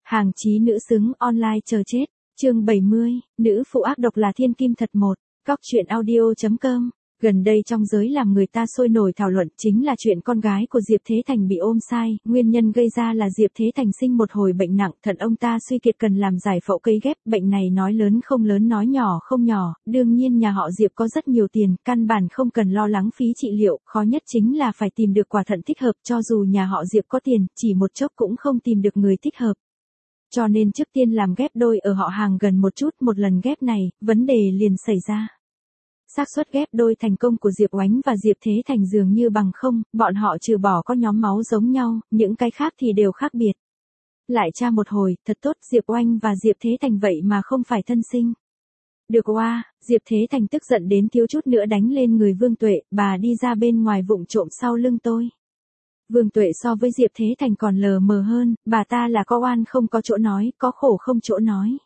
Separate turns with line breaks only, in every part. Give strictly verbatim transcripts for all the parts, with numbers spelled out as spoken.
Hàng chí nữ xứng online chờ chết. Chương bảy mươi, nữ phụ ác độc là thiên kim thật một. Góc truyện audio.com. Gần đây trong giới làm người ta sôi nổi thảo luận chính là chuyện con gái của Diệp Thế Thành bị ôm sai, nguyên nhân gây ra là Diệp Thế Thành sinh một hồi bệnh nặng, thận ông ta suy kiệt cần làm giải phẫu cấy ghép, bệnh này nói lớn không lớn nói nhỏ không nhỏ, đương nhiên nhà họ Diệp có rất nhiều tiền, căn bản không cần lo lắng phí trị liệu, khó nhất chính là phải tìm được quả thận thích hợp, cho dù nhà họ Diệp có tiền, chỉ một chốc cũng không tìm được người thích hợp. Cho nên trước tiên làm ghép đôi ở họ hàng gần một chút, một lần ghép này, vấn đề liền xảy ra. Xác suất ghép đôi thành công của Diệp Oánh và Diệp Thế Thành dường như bằng không, bọn họ trừ bỏ có nhóm máu giống nhau, những cái khác thì đều khác biệt. Lại tra một hồi, thật tốt, Diệp Oanh và Diệp Thế Thành vậy mà không phải thân sinh. Được oa, Diệp Thế Thành tức giận đến thiếu chút nữa đánh lên người Vương Tuệ, bà đi ra bên ngoài vụng trộm sau lưng tôi. Vương Tuệ so với Diệp Thế Thành còn lờ mờ hơn, bà ta là có oan không có chỗ nói, có khổ không chỗ nói.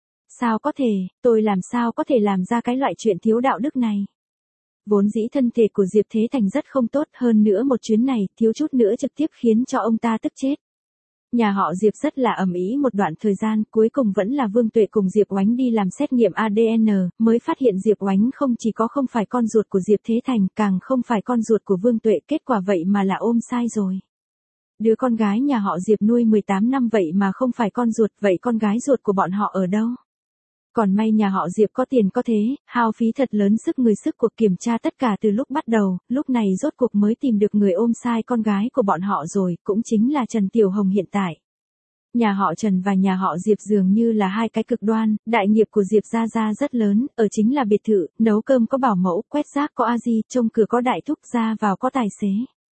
Sao có thể, tôi làm sao có thể làm ra cái loại chuyện thiếu đạo đức này. Vốn dĩ thân thể của Diệp Thế Thành rất không tốt, hơn nữa một chuyến này, thiếu chút nữa trực tiếp khiến cho ông ta tức chết. Nhà họ Diệp rất là ầm ĩ một đoạn thời gian, cuối cùng vẫn là Vương Tuệ cùng Diệp Oánh đi làm xét nghiệm a đê en, mới phát hiện Diệp Oánh không chỉ có không phải con ruột của Diệp Thế Thành, càng không phải con ruột của Vương Tuệ, kết quả vậy mà là ôm sai rồi. Đứa con gái nhà họ Diệp nuôi mười tám năm vậy mà không phải con ruột, vậy con gái ruột của bọn họ ở đâu? Còn may nhà họ Diệp có tiền có thế, hao phí thật lớn sức người sức cuộc kiểm tra tất cả từ lúc bắt đầu, lúc này rốt cuộc mới tìm được người ôm sai con gái của bọn họ rồi, cũng chính là Trần Tiểu Hồng hiện tại. Nhà họ Trần và nhà họ Diệp dường như là hai cái cực đoan, đại nghiệp của Diệp gia gia rất lớn, ở chính là biệt thự, nấu cơm có bảo mẫu, quét rác có a di, trông cửa có đại thúc, ra vào có tài xế.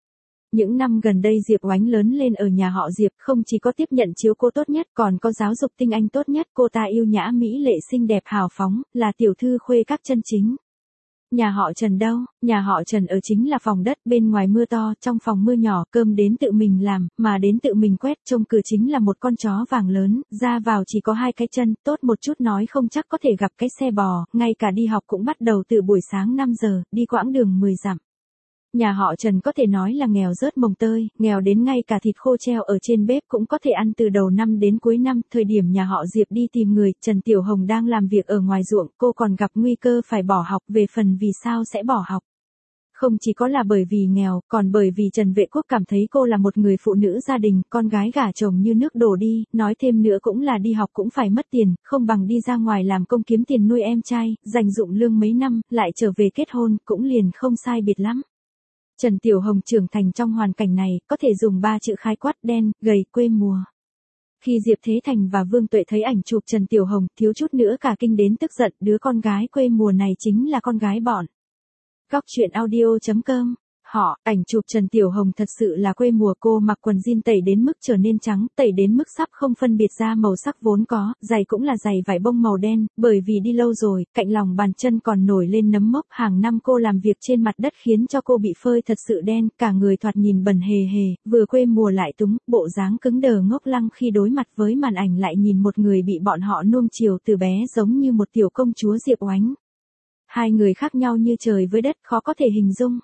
Những năm gần đây Diệp Oánh lớn lên ở nhà họ Diệp, không chỉ có tiếp nhận chiếu cô tốt nhất, còn có giáo dục tinh anh tốt nhất, cô ta yêu nhã mỹ lệ xinh đẹp hào phóng, là tiểu thư khuê các chân chính. Nhà họ Trần đâu, nhà họ Trần ở chính là phòng đất, bên ngoài mưa to, trong phòng mưa nhỏ, cơm đến tự mình làm, mà đến tự mình quét, trông cửa chính là một con chó vàng lớn, ra vào chỉ có hai cái chân, tốt một chút nói không chắc có thể gặp cái xe bò, ngay cả đi học cũng bắt đầu từ buổi sáng năm giờ, đi quãng đường mười dặm. Nhà họ Trần có thể nói là nghèo rớt mồng tơi, nghèo đến ngay cả thịt khô treo ở trên bếp cũng có thể ăn từ đầu năm đến cuối năm, thời điểm nhà họ Diệp đi tìm người, Trần Tiểu Hồng đang làm việc ở ngoài ruộng, cô còn gặp nguy cơ phải bỏ học, về phần vì sao sẽ bỏ học. Không chỉ có là bởi vì nghèo, còn bởi vì Trần Vệ Quốc cảm thấy cô là một người phụ nữ gia đình, con gái gả chồng như nước đổ đi, nói thêm nữa cũng là đi học cũng phải mất tiền, không bằng đi ra ngoài làm công kiếm tiền nuôi em trai, dành dụng lương mấy năm, lại trở về kết hôn, cũng liền không sai biệt lắm. Trần Tiểu Hồng trưởng thành trong hoàn cảnh này, có thể dùng ba chữ khái quát: đen, gầy, quê mùa. Khi Diệp Thế Thành và Vương Tuệ thấy ảnh chụp Trần Tiểu Hồng, thiếu chút nữa cả kinh đến tức giận, đứa con gái quê mùa này chính là con gái bọn. Góc truyện audio.com. Họ, ảnh chụp Trần Tiểu Hồng thật sự là quê mùa, cô mặc quần jean tẩy đến mức trở nên trắng, tẩy đến mức sắp không phân biệt ra màu sắc vốn có, giày cũng là giày vải bông màu đen, bởi vì đi lâu rồi, cạnh lòng bàn chân còn nổi lên nấm mốc, hàng năm cô làm việc trên mặt đất khiến cho cô bị phơi thật sự đen, cả người thoạt nhìn bẩn hề hề, vừa quê mùa lại túng, bộ dáng cứng đờ ngốc lăng khi đối mặt với màn ảnh lại nhìn một người bị bọn họ nuông chiều từ bé giống như một tiểu công chúa Diệp Oánh. Hai người khác nhau như trời với đất, khó có thể hình dung.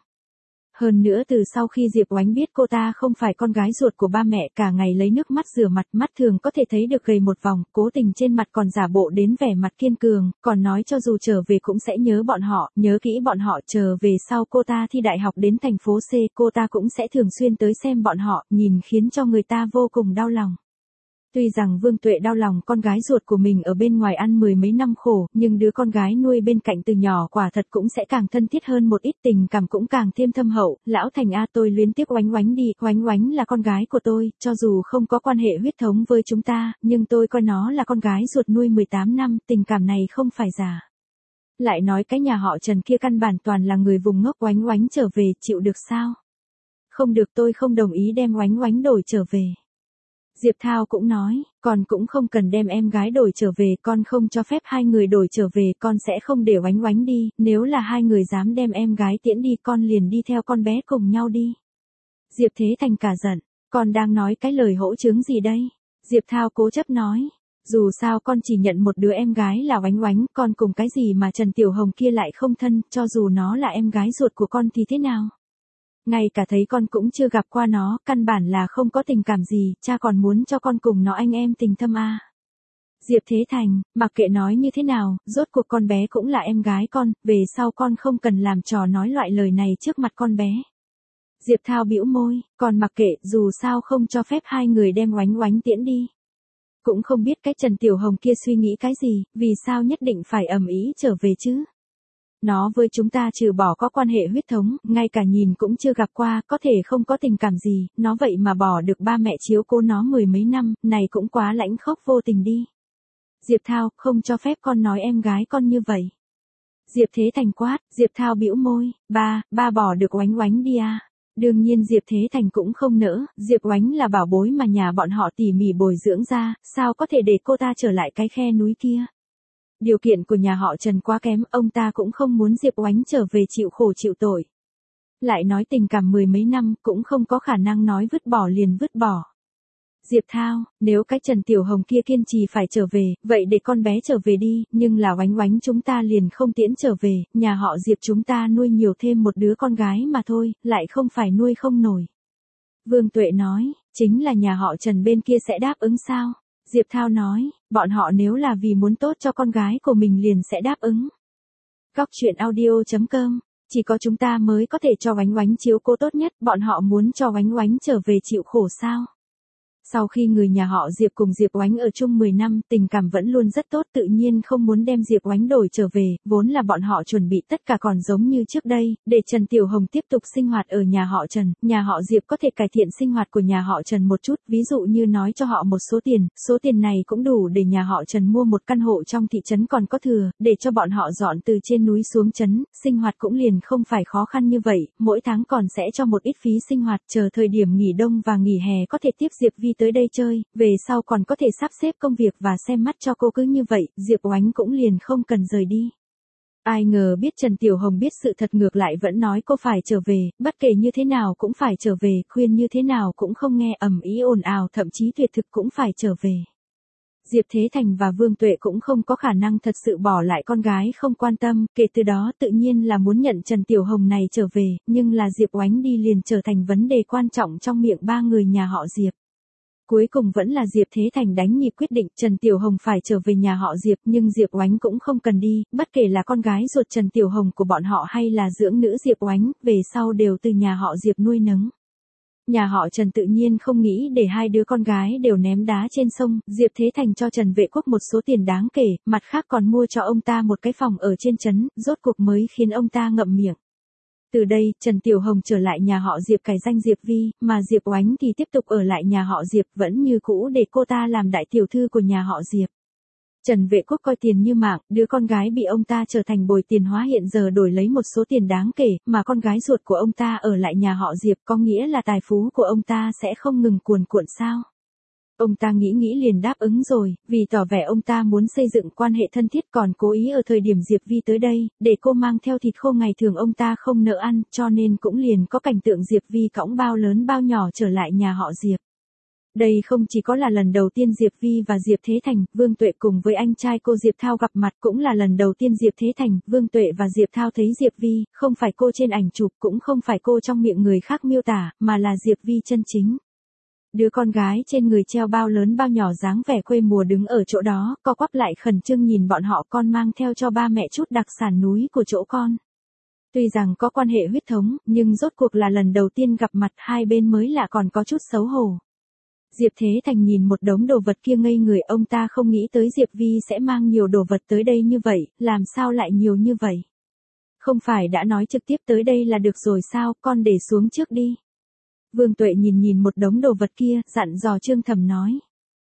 Hơn nữa từ sau khi Diệp Oánh biết cô ta không phải con gái ruột của ba mẹ, cả ngày lấy nước mắt rửa mặt, mắt thường có thể thấy được gầy một vòng, cố tình trên mặt còn giả bộ đến vẻ mặt kiên cường, còn nói cho dù trở về cũng sẽ nhớ bọn họ, nhớ kỹ bọn họ, trở về sau cô ta thi đại học đến thành phố C, cô ta cũng sẽ thường xuyên tới xem bọn họ, nhìn khiến cho người ta vô cùng đau lòng. Tuy rằng Vương Tuệ đau lòng con gái ruột của mình ở bên ngoài ăn mười mấy năm khổ, nhưng đứa con gái nuôi bên cạnh từ nhỏ quả thật cũng sẽ càng thân thiết hơn một ít, tình cảm cũng càng thêm thâm hậu. Lão Thành a, tôi luyến tiếc Oánh Oánh đi, Oánh Oánh là con gái của tôi, cho dù không có quan hệ huyết thống với chúng ta, nhưng tôi coi nó là con gái ruột nuôi mười tám năm, tình cảm này không phải giả. Lại nói cái nhà họ Trần kia căn bản toàn là người vùng ngốc, Oánh Oánh trở về, chịu được sao? Không được, tôi không đồng ý đem Oánh Oánh đổi trở về. Diệp Thao cũng nói, con cũng không cần đem em gái đổi trở về, con không cho phép hai người đổi trở về, con sẽ không để Oánh Oánh đi, nếu là hai người dám đem em gái tiễn đi con liền đi theo con bé cùng nhau đi. Diệp Thế Thành cả giận, con đang nói cái lời hỗn trướng gì đây? Diệp Thao cố chấp nói, dù sao con chỉ nhận một đứa em gái là Oánh Oánh, con cùng cái gì mà Trần Tiểu Hồng kia lại không thân, cho dù nó là em gái ruột của con thì thế nào? Ngay cả thấy con cũng chưa gặp qua nó, căn bản là không có tình cảm gì, cha còn muốn cho con cùng nó anh em tình thâm à. Diệp Thế Thành, mặc kệ nói như thế nào, rốt cuộc con bé cũng là em gái con, về sau con không cần làm trò nói loại lời này trước mặt con bé. Diệp Thao bĩu môi, còn mặc kệ, dù sao không cho phép hai người đem Oánh Oánh tiễn đi. Cũng không biết cái Trần Tiểu Hồng kia suy nghĩ cái gì, vì sao nhất định phải ầm ĩ trở về chứ. Nó với chúng ta trừ bỏ có quan hệ huyết thống, ngay cả nhìn cũng chưa gặp qua, có thể không có tình cảm gì, nó vậy mà bỏ được ba mẹ chiếu cố nó mười mấy năm, này cũng quá lãnh khốc vô tình đi. Diệp Thao, không cho phép con nói em gái con như vậy. Diệp Thế Thành quát, Diệp Thao bĩu môi, ba, ba bỏ được Oánh Oánh đi à. Đương nhiên Diệp Thế Thành cũng không nỡ, Diệp Oánh là bảo bối mà nhà bọn họ tỉ mỉ bồi dưỡng ra, sao có thể để cô ta trở lại cái khe núi kia. Điều kiện của nhà họ Trần quá kém, ông ta cũng không muốn Diệp Oánh trở về chịu khổ chịu tội. Lại nói tình cảm mười mấy năm, cũng không có khả năng nói vứt bỏ liền vứt bỏ. Diệp Thao, nếu cái Trần Tiểu Hồng kia kiên trì phải trở về, vậy để con bé trở về đi, nhưng là Oánh Oánh chúng ta liền không tiễn trở về, nhà họ Diệp chúng ta nuôi nhiều thêm một đứa con gái mà thôi, lại không phải nuôi không nổi. Vương Tuệ nói, chính là nhà họ Trần bên kia sẽ đáp ứng sao? Diệp Thao nói, bọn họ nếu là vì muốn tốt cho con gái của mình liền sẽ đáp ứng. Góc truyện audio chấm com, chỉ có chúng ta mới có thể cho Oánh Oánh chiếu cố tốt nhất, bọn họ muốn cho Oánh Oánh trở về chịu khổ sao? Sau khi người nhà họ Diệp cùng Diệp Oánh ở chung mười năm, tình cảm vẫn luôn rất tốt, tự nhiên không muốn đem Diệp Oánh đổi trở về, vốn là bọn họ chuẩn bị tất cả còn giống như trước đây, để Trần Tiểu Hồng tiếp tục sinh hoạt ở nhà họ Trần, nhà họ Diệp có thể cải thiện sinh hoạt của nhà họ Trần một chút, ví dụ như nói cho họ một số tiền, số tiền này cũng đủ để nhà họ Trần mua một căn hộ trong thị trấn còn có thừa, để cho bọn họ dọn từ trên núi xuống trấn, sinh hoạt cũng liền không phải khó khăn như vậy, mỗi tháng còn sẽ cho một ít phí sinh hoạt, chờ thời điểm nghỉ đông và nghỉ hè có thể tiếp Diệp Vi tới đây chơi, về sau còn có thể sắp xếp công việc và xem mắt cho cô, cứ như vậy, Diệp Oánh cũng liền không cần rời đi. Ai ngờ biết Trần Tiểu Hồng biết sự thật ngược lại vẫn nói cô phải trở về, bất kể như thế nào cũng phải trở về, khuyên như thế nào cũng không nghe, ầm ĩ ồn ào, thậm chí tuyệt thực cũng phải trở về. Diệp Thế Thành và Vương Tuệ cũng không có khả năng thật sự bỏ lại con gái không quan tâm, kể từ đó tự nhiên là muốn nhận Trần Tiểu Hồng này trở về, nhưng là Diệp Oánh đi liền trở thành vấn đề quan trọng trong miệng ba người nhà họ Diệp. Cuối cùng vẫn là Diệp Thế Thành đánh nhịp quyết định Trần Tiểu Hồng phải trở về nhà họ Diệp, nhưng Diệp Oánh cũng không cần đi, bất kể là con gái ruột Trần Tiểu Hồng của bọn họ hay là dưỡng nữ Diệp Oánh, về sau đều từ nhà họ Diệp nuôi nấng. Nhà họ Trần tự nhiên không nghĩ để hai đứa con gái đều ném đá trên sông, Diệp Thế Thành cho Trần Vệ Quốc một số tiền đáng kể, mặt khác còn mua cho ông ta một cái phòng ở trên trấn, rốt cuộc mới khiến ông ta ngậm miệng. Từ đây, Trần Tiểu Hồng trở lại nhà họ Diệp cải danh Diệp Vi, mà Diệp Oánh thì tiếp tục ở lại nhà họ Diệp vẫn như cũ để cô ta làm đại tiểu thư của nhà họ Diệp. Trần Vệ Quốc coi tiền như mạng, đứa con gái bị ông ta trở thành bồi tiền hóa hiện giờ đổi lấy một số tiền đáng kể, mà con gái ruột của ông ta ở lại nhà họ Diệp có nghĩa là tài phú của ông ta sẽ không ngừng cuồn cuộn sao. Ông ta nghĩ nghĩ liền đáp ứng rồi, vì tỏ vẻ ông ta muốn xây dựng quan hệ thân thiết còn cố ý ở thời điểm Diệp Vi tới đây, để cô mang theo thịt khô ngày thường ông ta không nỡ ăn, cho nên cũng liền có cảnh tượng Diệp Vi cõng bao lớn bao nhỏ trở lại nhà họ Diệp. Đây không chỉ có là lần đầu tiên Diệp Vi và Diệp Thế Thành, Vương Tuệ cùng với anh trai cô Diệp Thao gặp mặt, cũng là lần đầu tiên Diệp Thế Thành, Vương Tuệ và Diệp Thao thấy Diệp Vi, không phải cô trên ảnh chụp, cũng không phải cô trong miệng người khác miêu tả, mà là Diệp Vi chân chính. Đứa con gái trên người treo bao lớn bao nhỏ dáng vẻ quê mùa đứng ở chỗ đó, co quắp lại khẩn trương nhìn bọn họ, con mang theo cho ba mẹ chút đặc sản núi của chỗ con. Tuy rằng có quan hệ huyết thống, nhưng rốt cuộc là lần đầu tiên gặp mặt, hai bên mới lạ còn có chút xấu hổ. Diệp Thế Thành nhìn một đống đồ vật kia ngây người, ông ta không nghĩ tới Diệp Vi sẽ mang nhiều đồ vật tới đây như vậy, làm sao lại nhiều như vậy? Không phải đã nói trực tiếp tới đây là được rồi sao, con để xuống trước đi. Vương Tuệ nhìn nhìn một đống đồ vật kia, dặn dò Trương Thẩm nói.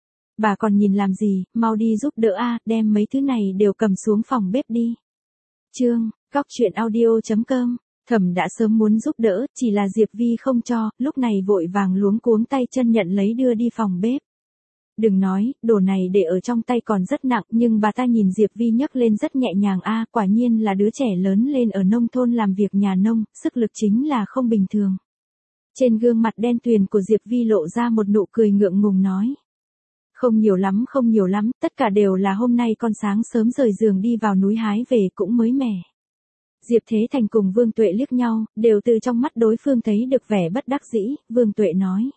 Bà còn nhìn làm gì, mau đi giúp đỡ a, đem mấy thứ này đều cầm xuống phòng bếp đi. Chương, góc truyện audio chấm com, Thẩm đã sớm muốn giúp đỡ, chỉ là Diệp Vi không cho, lúc này vội vàng luống cuống tay chân nhận lấy đưa đi phòng bếp. Đừng nói, đồ này để ở trong tay còn rất nặng, nhưng bà ta nhìn Diệp Vi nhấc lên rất nhẹ nhàng a, quả nhiên là đứa trẻ lớn lên ở nông thôn làm việc nhà nông, sức lực chính là không bình thường. Trên gương mặt đen tuyền của Diệp Vi lộ ra một nụ cười ngượng ngùng nói. Không nhiều lắm không nhiều lắm, tất cả đều là hôm nay con sáng sớm rời giường đi vào núi hái về cũng mới mẻ. Diệp Thế Thành cùng Vương Tuệ liếc nhau, đều từ trong mắt đối phương thấy được vẻ bất đắc dĩ, Vương Tuệ nói.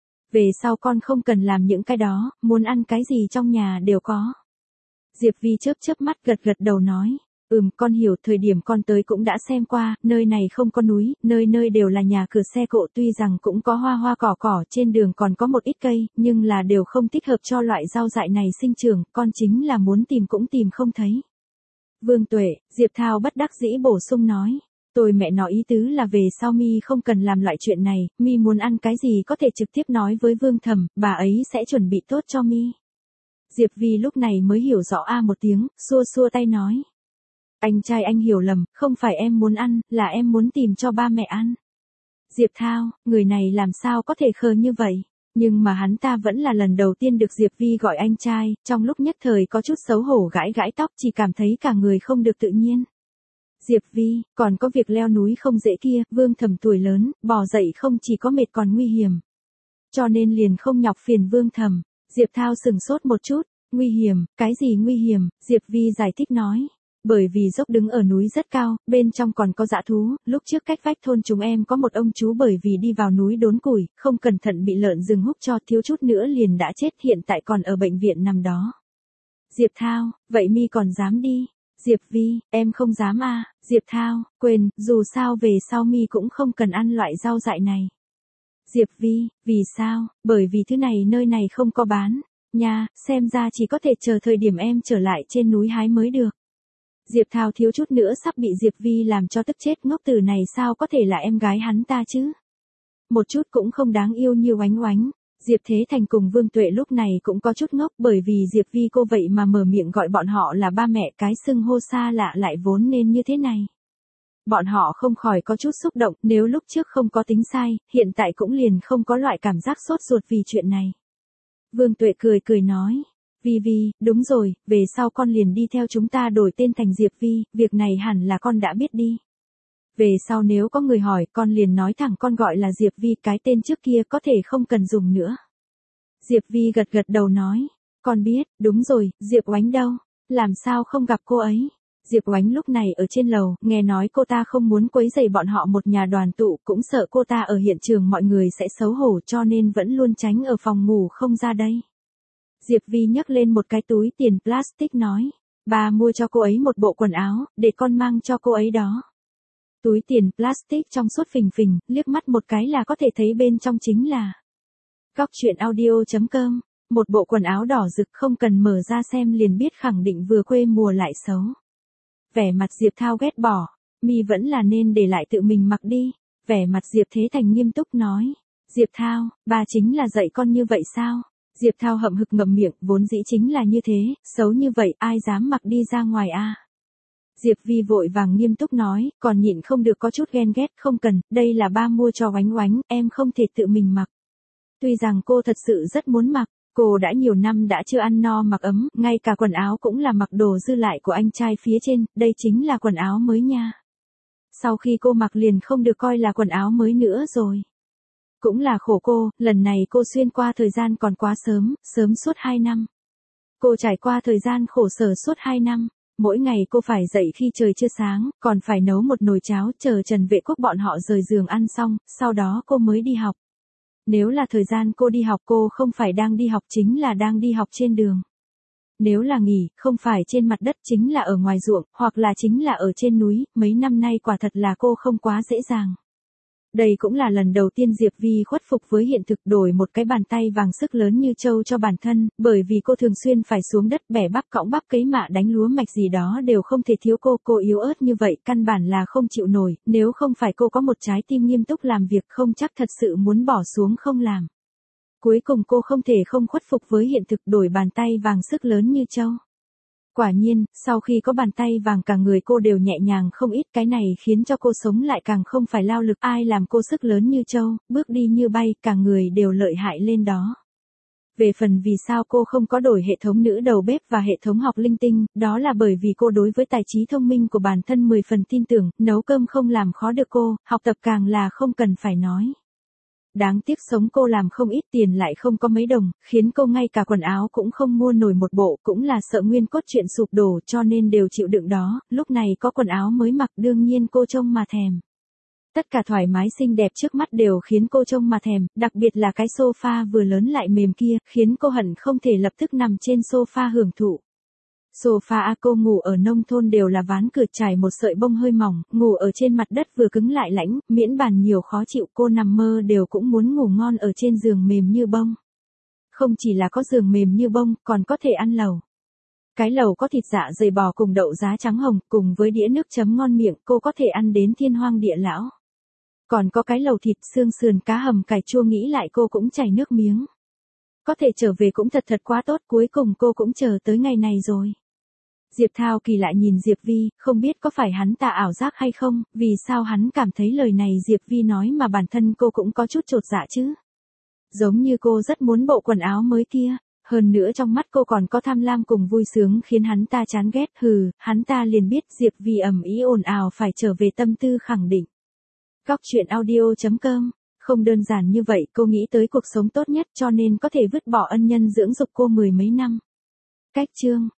Về sau con không cần làm những cái đó, muốn ăn cái gì trong nhà đều có. Diệp Vi chớp chớp mắt gật gật đầu nói. Ừm, con hiểu, thời điểm con tới cũng đã xem qua, nơi này không có núi, nơi nơi đều là nhà cửa xe cộ, tuy rằng cũng có hoa hoa cỏ cỏ, trên đường còn có một ít cây, nhưng là đều không thích hợp cho loại rau dại này sinh trưởng, con chính là muốn tìm cũng tìm không thấy. Vương Tuệ, Diệp Thao bất đắc dĩ bổ sung nói. Tôi mẹ nói ý tứ là về sau mi không cần làm loại chuyện này, mi muốn ăn cái gì có thể trực tiếp nói với Vương Thẩm, bà ấy sẽ chuẩn bị tốt cho mi. Diệp Vi lúc này mới hiểu rõ a một tiếng, xua xua tay nói. Anh trai anh hiểu lầm, không phải em muốn ăn, là em muốn tìm cho ba mẹ ăn. Diệp Thao, người này làm sao có thể khờ như vậy? Nhưng mà hắn ta vẫn là lần đầu tiên được Diệp Vi gọi anh trai, trong lúc nhất thời có chút xấu hổ gãi gãi tóc, chỉ cảm thấy cả người không được tự nhiên. Diệp Vi, còn có việc leo núi không dễ kia, Vương Thẩm tuổi lớn, bò dậy không chỉ có mệt còn nguy hiểm. Cho nên liền không nhọc phiền Vương Thẩm. Diệp Thao sừng sốt một chút, nguy hiểm, cái gì nguy hiểm, Diệp Vi giải thích nói. Bởi vì dốc đứng ở núi rất cao, bên trong còn có dã thú, lúc trước cách vách thôn chúng em có một ông chú bởi vì đi vào núi đốn củi, không cẩn thận bị lợn rừng húc cho thiếu chút nữa liền đã chết, hiện tại còn ở bệnh viện nằm đó. Diệp Thao, vậy mi còn dám đi? Diệp Vi, em không dám à, Diệp Thao, quên, dù sao về sau mi cũng không cần ăn loại rau dại này. Diệp Vi, vì sao? Bởi vì thứ này nơi này không có bán. Nha, xem ra chỉ có thể chờ thời điểm em trở lại trên núi hái mới được. Diệp Thao thiếu chút nữa sắp bị Diệp Vi làm cho tức chết, ngốc từ này sao có thể là em gái hắn ta chứ? Một chút cũng không đáng yêu như Oánh Oánh. Diệp Thế Thành cùng Vương Tuệ lúc này cũng có chút ngốc, bởi vì Diệp Vi cô vậy mà mở miệng gọi bọn họ là ba mẹ, cái xưng hô xa lạ lại vốn nên như thế này. Bọn họ không khỏi có chút xúc động, nếu lúc trước không có tính sai, hiện tại cũng liền không có loại cảm giác sốt ruột vì chuyện này. Vương Tuệ cười cười nói. Vi Vi, đúng rồi, về sau con liền đi theo chúng ta đổi tên thành Diệp Vi, việc này hẳn là con đã biết đi. Về sau nếu có người hỏi, con liền nói thẳng con gọi là Diệp Vi, cái tên trước kia có thể không cần dùng nữa. Diệp Vi gật gật đầu nói, con biết, đúng rồi, Diệp Oánh đâu, làm sao không gặp cô ấy. Diệp Oánh lúc này ở trên lầu, nghe nói cô ta không muốn quấy rầy bọn họ một nhà đoàn tụ, cũng sợ cô ta ở hiện trường mọi người sẽ xấu hổ cho nên vẫn luôn tránh ở phòng ngủ không ra đây. Diệp Vi nhấc lên một cái túi tiền plastic nói, ba mua cho cô ấy một bộ quần áo, để con mang cho cô ấy đó. Túi tiền plastic trong suốt phình phình, liếc mắt một cái là có thể thấy bên trong chính là Góc truyện audio chấm com, một bộ quần áo đỏ rực không cần mở ra xem liền biết khẳng định vừa quê mùa lại xấu. Vẻ mặt Diệp Thao ghét bỏ, mi vẫn là nên để lại tự mình mặc đi. Vẻ mặt Diệp Thế Thành nghiêm túc nói, Diệp Thao, ba chính là dạy con như vậy sao? Diệp Thao hậm hực ngậm miệng, vốn dĩ chính là như thế, xấu như vậy ai dám mặc đi ra ngoài a? À? Diệp Vi vội vàng nghiêm túc nói, còn nhịn không được có chút ghen ghét, không cần, đây là ba mua cho Oánh Oánh, em không thể tự mình mặc. Tuy rằng cô thật sự rất muốn mặc, cô đã nhiều năm đã chưa ăn no mặc ấm, ngay cả quần áo cũng là mặc đồ dư lại của anh trai phía trên, đây chính là quần áo mới nha. Sau khi cô mặc liền không được coi là quần áo mới nữa rồi. Cũng là khổ cô, lần này cô xuyên qua thời gian còn quá sớm, sớm suốt hai năm. Cô trải qua thời gian khổ sở suốt hai năm. Mỗi ngày cô phải dậy khi trời chưa sáng, còn phải nấu một nồi cháo chờ Trần Vệ Quốc bọn họ rời giường ăn xong, sau đó cô mới đi học. Nếu là thời gian cô đi học cô không phải đang đi học chính là đang đi học trên đường. Nếu là nghỉ, không phải trên mặt đất chính là ở ngoài ruộng, hoặc là chính là ở trên núi, mấy năm nay quả thật là cô không quá dễ dàng. Đây cũng là lần đầu tiên Diệp Vi khuất phục với hiện thực, đổi một cái bàn tay vàng sức lớn như trâu cho bản thân, bởi vì cô thường xuyên phải xuống đất bẻ bắp cõng bắp cấy mạ đánh lúa mạch gì đó đều không thể thiếu cô, cô yếu ớt như vậy căn bản là không chịu nổi, nếu không phải cô có một trái tim nghiêm túc làm việc không chắc thật sự muốn bỏ xuống không làm. Cuối cùng cô không thể không khuất phục với hiện thực, đổi bàn tay vàng sức lớn như trâu. Quả nhiên, sau khi có bàn tay vàng cả người cô đều nhẹ nhàng không ít, cái này khiến cho cô sống lại càng không phải lao lực, ai làm cô sức lớn như trâu, bước đi như bay, cả người đều lợi hại lên đó. Về phần vì sao cô không có đổi hệ thống nữ đầu bếp và hệ thống học linh tinh, đó là bởi vì cô đối với tài trí thông minh của bản thân mười phần tin tưởng, nấu cơm không làm khó được cô, học tập càng là không cần phải nói. Đáng tiếc sống cô làm không ít tiền lại không có mấy đồng, khiến cô ngay cả quần áo cũng không mua nổi một bộ, cũng là sợ nguyên cốt truyện sụp đổ cho nên đều chịu đựng đó, lúc này có quần áo mới mặc đương nhiên cô trông mà thèm. Tất cả thoải mái xinh đẹp trước mắt đều khiến cô trông mà thèm, đặc biệt là cái sofa vừa lớn lại mềm kia, khiến cô hận không thể lập tức nằm trên sofa hưởng thụ. Sofa cô ngủ ở nông thôn đều là ván cửa trải một sợi bông hơi mỏng, ngủ ở trên mặt đất vừa cứng lại lãnh, miễn bàn nhiều khó chịu cô nằm mơ đều cũng muốn ngủ ngon ở trên giường mềm như bông. Không chỉ là có giường mềm như bông, còn có thể ăn lẩu. Cái lẩu có thịt dạ dày bò cùng đậu giá trắng hồng, cùng với đĩa nước chấm ngon miệng, cô có thể ăn đến thiên hoang địa lão. Còn có cái lẩu thịt xương sườn cá hầm cải chua nghĩ lại cô cũng chảy nước miếng. Có thể trở về cũng thật thật quá tốt, cuối cùng cô cũng chờ tới ngày này rồi. Diệp Thao Kỳ lại nhìn Diệp Vi, không biết có phải hắn ta ảo giác hay không, vì sao hắn cảm thấy lời này Diệp Vi nói mà bản thân cô cũng có chút chột dạ chứ. Giống như cô rất muốn bộ quần áo mới kia, hơn nữa trong mắt cô còn có tham lam cùng vui sướng khiến hắn ta chán ghét, hừ, hắn ta liền biết Diệp Vi ầm ĩ ồn ào phải trở về tâm tư khẳng định. Góc truyện audio chấm com. Không đơn giản như vậy, cô nghĩ tới cuộc sống tốt nhất cho nên có thể vứt bỏ ân nhân dưỡng dục cô mười mấy năm. Cách chương